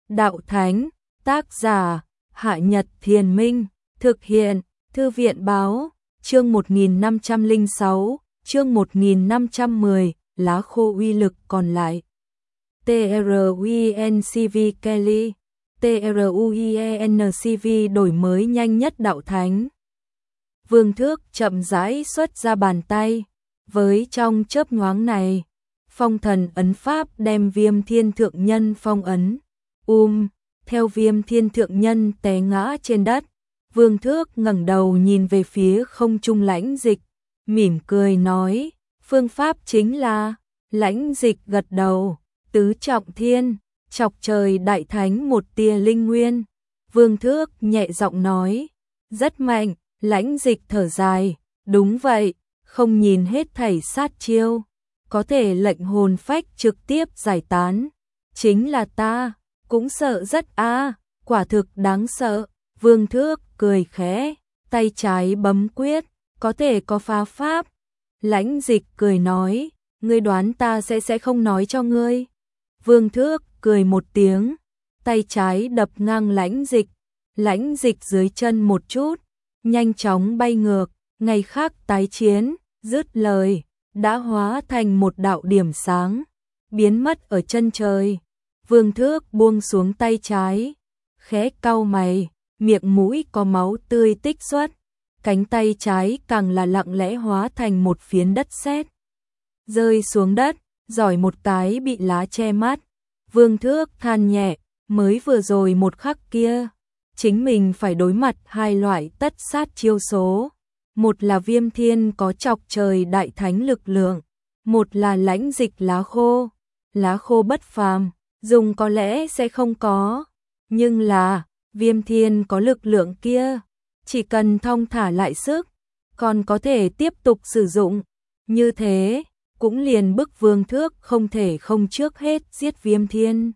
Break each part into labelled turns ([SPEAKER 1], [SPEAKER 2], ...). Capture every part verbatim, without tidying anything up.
[SPEAKER 1] đạo thánh, tác giả, Hạ Nhật Thiền Minh, thực hiện, Thư viện Báo, chương một nghìn năm trăm lẻ sáu, chương một nghìn năm trăm mười, lá khô uy lực còn lại. TRUENCV Kelly, TRUENCV đổi mới nhanh nhất đạo thánh. Vương Thước chậm rãi xuất ra bàn tay, với trong chớp nhoáng này, phong thần ấn pháp đem Viêm Thiên Thượng Nhân phong ấn. Um, theo Viêm Thiên Thượng Nhân té ngã trên đất, Vương Thước ngẩng đầu nhìn về phía không trung Lãnh Dịch, mỉm cười nói, phương pháp chính là. Lãnh Dịch gật đầu, tứ trọng thiên, chọc trời đại thánh một tia linh nguyên. Vương Thước nhẹ giọng nói, rất mạnh. Lãnh Dịch thở dài, đúng vậy, không nhìn hết thảy sát chiêu, có thể lệnh hồn phách trực tiếp giải tán. Chính là ta, cũng sợ rất a, à, quả thực đáng sợ. Vương Thước cười khẽ, tay trái bấm quyết, có thể có phá pháp. Lãnh Dịch cười nói, ngươi đoán ta sẽ sẽ không nói cho ngươi. Vương Thước cười một tiếng, tay trái đập ngang Lãnh Dịch, Lãnh Dịch dưới chân một chút, nhanh chóng bay ngược, ngày khác tái chiến, dứt lời, đã hóa thành một đạo điểm sáng, biến mất ở chân trời. Vương Thước buông xuống tay trái, khẽ cau mày, miệng mũi có máu tươi tích xuất, cánh tay trái càng là lặng lẽ hóa thành một phiến đất sét, rơi xuống đất, giỏi một cái bị lá che mắt. Vương Thước than nhẹ, mới vừa rồi một khắc kia, chính mình phải đối mặt hai loại tất sát chiêu số, một là Viêm Thiên có chọc trời đại thánh lực lượng, một là Lãnh Dịch lá khô. Lá khô bất phàm, dùng có lẽ sẽ không có, nhưng là Viêm Thiên có lực lượng kia, chỉ cần thong thả lại sức, còn có thể tiếp tục sử dụng. Như thế, cũng liền bức Vương Thước không thể không trước hết giết Viêm Thiên.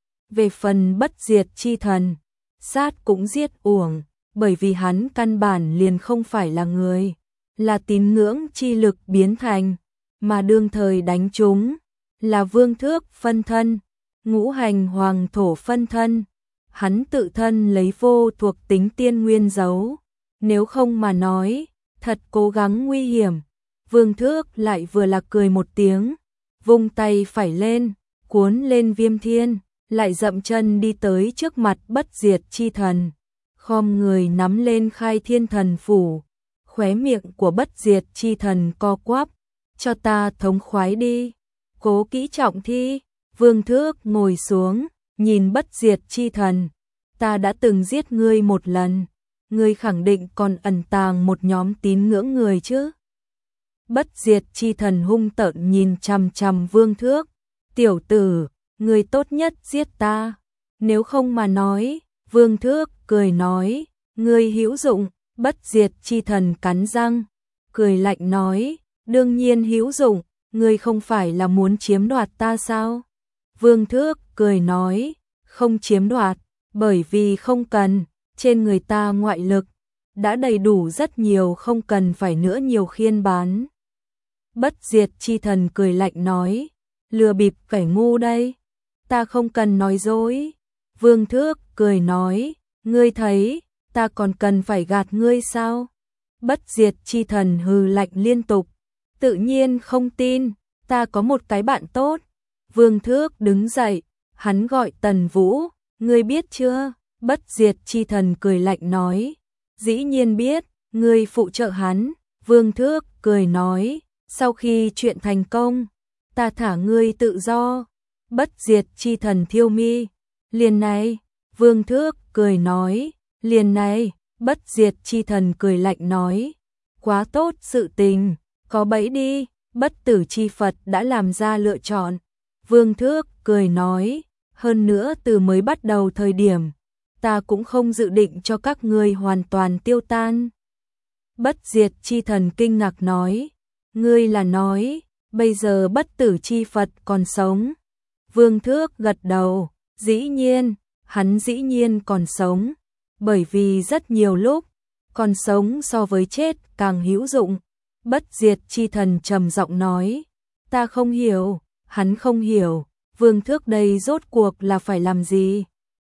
[SPEAKER 1] Về phần bất diệt chi thần, sát cũng giết uổng, bởi vì hắn căn bản liền không phải là người, là tín ngưỡng chi lực biến thành, mà đương thời đánh chúng, là Vương Thước phân thân, ngũ hành hoàng thổ phân thân, hắn tự thân lấy vô thuộc tính tiên nguyên giấu, nếu không mà nói, thật cố gắng nguy hiểm. Vương Thước lại vừa là cười một tiếng, vung tay phải lên, cuốn lên Viêm Thiên, lại dậm chân đi tới trước mặt bất diệt chi thần, khom người nắm lên Khai Thiên Thần Phủ. Khóe miệng của bất diệt chi thần co quắp, cho ta thống khoái đi, cố kỹ trọng thi. Vương Thước ngồi xuống, nhìn bất diệt chi thần, ta đã từng giết ngươi một lần, ngươi khẳng định còn ẩn tàng một nhóm tín ngưỡng người chứ. Bất diệt chi thần hung tợn nhìn chằm chằm Vương Thước, tiểu tử, ngươi tốt nhất giết ta, nếu không mà nói. Vương Thước cười nói, ngươi hữu dụng. Bất diệt chi thần cắn răng, cười lạnh nói, đương nhiên hữu dụng, ngươi không phải là muốn chiếm đoạt ta sao? Vương Thước cười nói, không chiếm đoạt, bởi vì không cần, trên người ta ngoại lực đã đầy đủ rất nhiều, không cần phải nữa nhiều khiên bán. Bất diệt chi thần cười lạnh nói, lừa bịp kẻ ngu đây, ta không cần nói dối. Vương Thước cười nói, ngươi thấy, ta còn cần phải gạt ngươi sao? Bất diệt chi thần hừ lạnh liên tục, tự nhiên không tin, ta có một cái bạn tốt. Vương Thước đứng dậy, hắn gọi Tần Vũ, ngươi biết chưa? Bất diệt chi thần cười lạnh nói, dĩ nhiên biết, ngươi phụ trợ hắn. Vương Thước cười nói, sau khi chuyện thành công, ta thả ngươi tự do. Bất diệt chi thần thiêu mi, liền này. Vương Thước cười nói, liền này. Bất diệt chi thần cười lạnh nói, quá tốt sự tình, có bẫy đi. Bất tử chi Phật đã làm ra lựa chọn. Vương Thước cười nói, hơn nữa từ mới bắt đầu thời điểm, ta cũng không dự định cho các ngươi hoàn toàn tiêu tan. Bất diệt chi thần kinh ngạc nói, ngươi là nói, bây giờ bất tử chi Phật còn sống? Vương Thước gật đầu, dĩ nhiên, hắn dĩ nhiên còn sống, bởi vì rất nhiều lúc, còn sống so với chết càng hữu dụng. Bất diệt chi thần trầm giọng nói, ta không hiểu. Hắn không hiểu, Vương Thước đây rốt cuộc là phải làm gì?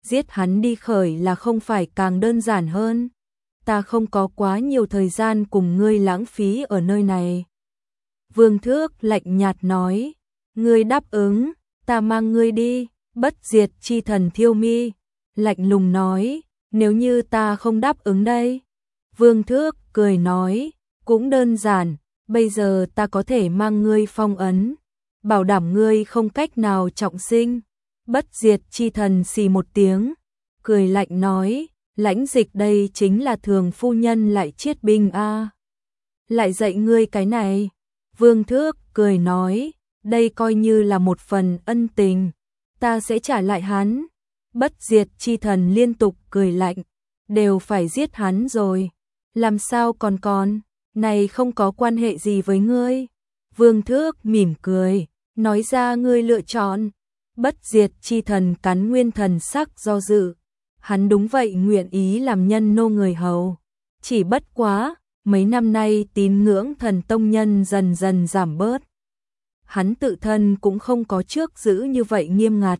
[SPEAKER 1] giết hắn đi khởi là không phải càng đơn giản hơn. Ta không có quá nhiều thời gian cùng ngươi lãng phí ở nơi này. Vương Thước lạnh nhạt nói, ngươi đáp ứng, ta mang ngươi đi. Bất diệt chi thần Thiêu Mi lạnh lùng nói, nếu như ta không đáp ứng đây. Vương Thước cười nói, cũng đơn giản, bây giờ ta có thể mang ngươi phong ấn, bảo đảm ngươi không cách nào trọng sinh. Bất diệt chi thần xì một tiếng, cười lạnh nói, Lãnh Dịch đây chính là thường phu nhân lại chiết binh a, à. Lại dạy ngươi cái này. Vương Thước cười nói, đây coi như là một phần ân tình, ta sẽ trả lại hắn. Bất diệt chi thần liên tục cười lạnh, đều phải giết hắn rồi, làm sao còn còn, này không có quan hệ gì với ngươi. Vương Thước mỉm cười, nói ra ngươi lựa chọn. Bất diệt chi thần cắn nguyên thần sắc do dự, hắn đúng vậy nguyện ý làm nhân nô người hầu, chỉ bất quá, mấy năm nay tín ngưỡng thần tông nhân dần dần giảm bớt. Hắn tự thân cũng không có trước giữ như vậy nghiêm ngặt.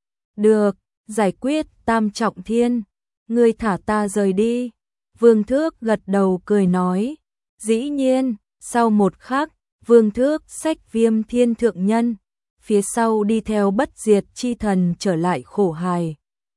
[SPEAKER 1] Được, giải quyết tam trọng thiên, ngươi thả ta rời đi. Vương Thước gật đầu cười nói, dĩ nhiên. Sau một khắc, Vương Thước xách Viêm Thiên Thượng Nhân, phía sau đi theo bất diệt chi thần trở lại Khổ Hải.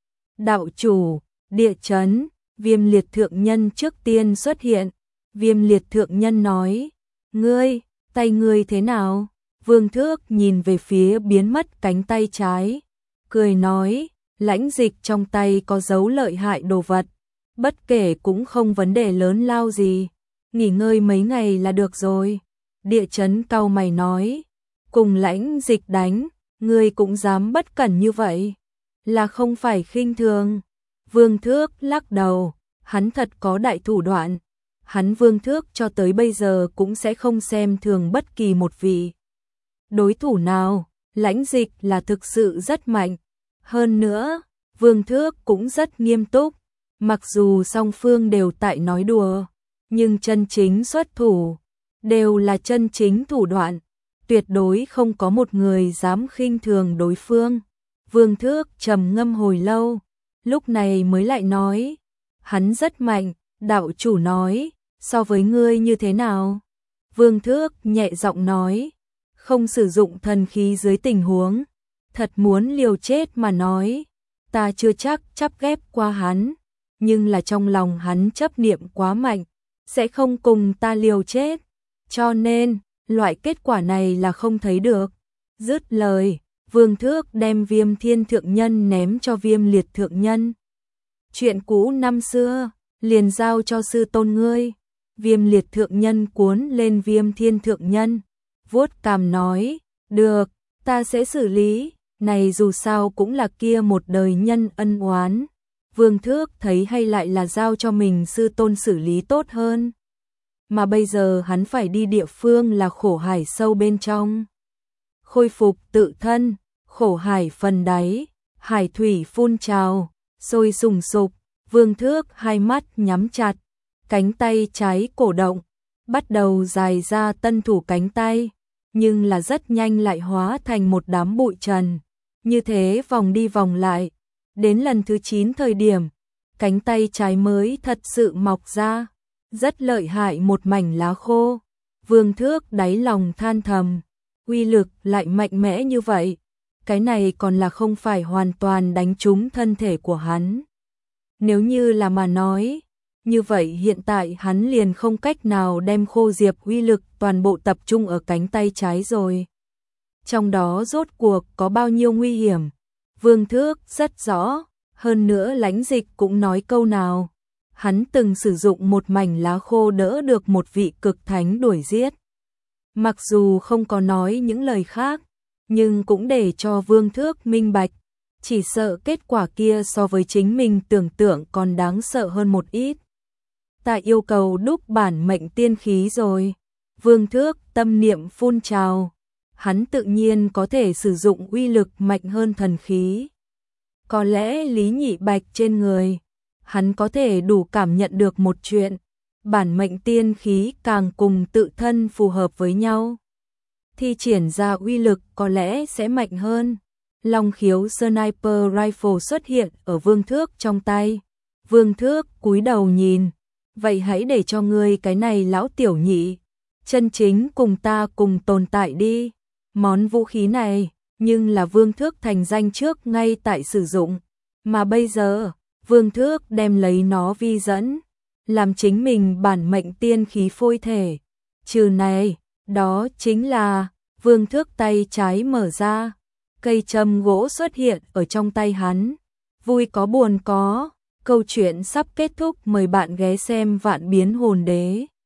[SPEAKER 1] Đạo chủ, địa chấn, Viêm Liệt Thượng Nhân trước tiên xuất hiện. Viêm Liệt Thượng Nhân nói, ngươi, tay ngươi thế nào? Vương Thước nhìn về phía biến mất cánh tay trái, cười nói, Lãnh Dịch trong tay có dấu lợi hại đồ vật, bất kể cũng không vấn đề lớn lao gì, nghỉ ngơi mấy ngày là được rồi. Địa chấn cau mày nói, cùng Lãnh Dịch đánh, ngươi cũng dám bất cẩn như vậy, là không phải khinh thường. Vương Thước lắc đầu, hắn thật có đại thủ đoạn, hắn Vương Thước cho tới bây giờ cũng sẽ không xem thường bất kỳ một vị đối thủ nào. Lãnh Dịch là thực sự rất mạnh, hơn nữa, Vương Thước cũng rất nghiêm túc, mặc dù song phương đều tại nói đùa, nhưng chân chính xuất thủ, đều là chân chính thủ đoạn, tuyệt đối không có một người dám khinh thường đối phương. Vương Thước trầm ngâm hồi lâu, lúc này mới lại nói, hắn rất mạnh, đạo chủ nói, so với ngươi như thế nào? Vương Thước nhẹ giọng nói, không sử dụng thần khí dưới tình huống, thật muốn liều chết mà nói, ta chưa chắc chắp ghép qua hắn, nhưng là trong lòng hắn chấp niệm quá mạnh, sẽ không cùng ta liều chết, cho nên, loại kết quả này là không thấy được. Dứt lời, Vương Thước đem Viêm Thiên Thượng Nhân ném cho Viêm Liệt Thượng Nhân. Chuyện cũ năm xưa, liền giao cho sư tôn ngươi. Viêm Liệt Thượng Nhân cuốn lên Viêm Thiên Thượng Nhân, vuốt cằm nói, được, ta sẽ xử lý, này dù sao cũng là kia một đời nhân ân oán. Vương Thước thấy hay lại là giao cho mình sư tôn xử lý tốt hơn. Mà bây giờ hắn phải đi địa phương là Khổ Hải sâu bên trong. Khôi phục tự thân, Khổ Hải phần đáy, hải thủy phun trào, sôi sùng sục. Vương Thước hai mắt nhắm chặt, cánh tay trái cổ động, bắt đầu dài ra tân thủ cánh tay, nhưng là rất nhanh lại hóa thành một đám bụi trần. Như thế vòng đi vòng lại, đến lần thứ chín thời điểm, cánh tay trái mới thật sự mọc ra, rất lợi hại một mảnh lá khô. Vương Thước đáy lòng than thầm, uy lực lại mạnh mẽ như vậy, cái này còn là không phải hoàn toàn đánh trúng thân thể của hắn. Nếu như là mà nói, như vậy hiện tại hắn liền không cách nào đem Khô Diệp uy lực toàn bộ tập trung ở cánh tay trái rồi. Trong đó rốt cuộc có bao nhiêu nguy hiểm, Vương Thước rất rõ, hơn nữa Lãnh Dịch cũng nói câu nào. Hắn từng sử dụng một mảnh lá khô đỡ được một vị cực thánh đuổi giết. Mặc dù không có nói những lời khác, nhưng cũng để cho Vương Thước minh bạch, chỉ sợ kết quả kia so với chính mình tưởng tượng còn đáng sợ hơn một ít. Ta yêu cầu đúc bản mệnh tiên khí rồi. Vương Thước tâm niệm phun trào, hắn tự nhiên có thể sử dụng uy lực mạnh hơn thần khí. Có lẽ Lý Nhị Bạch trên người, hắn có thể đủ cảm nhận được một chuyện, bản mệnh tiên khí càng cùng tự thân phù hợp với nhau, thi triển ra uy lực có lẽ sẽ mạnh hơn. Long khiếu sniper rifle xuất hiện ở Vương Thước trong tay. Vương Thước cúi đầu nhìn, vậy hãy để cho ngươi cái này lão tiểu nhị, chân chính cùng ta cùng tồn tại đi. Món vũ khí này, nhưng là Vương Thước thành danh trước ngay tại sử dụng, mà bây giờ, Vương Thước đem lấy nó vi dẫn, làm chính mình bản mệnh tiên khí phôi thể. Trừ này, đó chính là, Vương Thước tay trái mở ra, cây châm gỗ xuất hiện ở trong tay hắn. Vui có buồn có, câu chuyện sắp kết thúc, mời bạn ghé xem Vạn Biến Hồn Đế.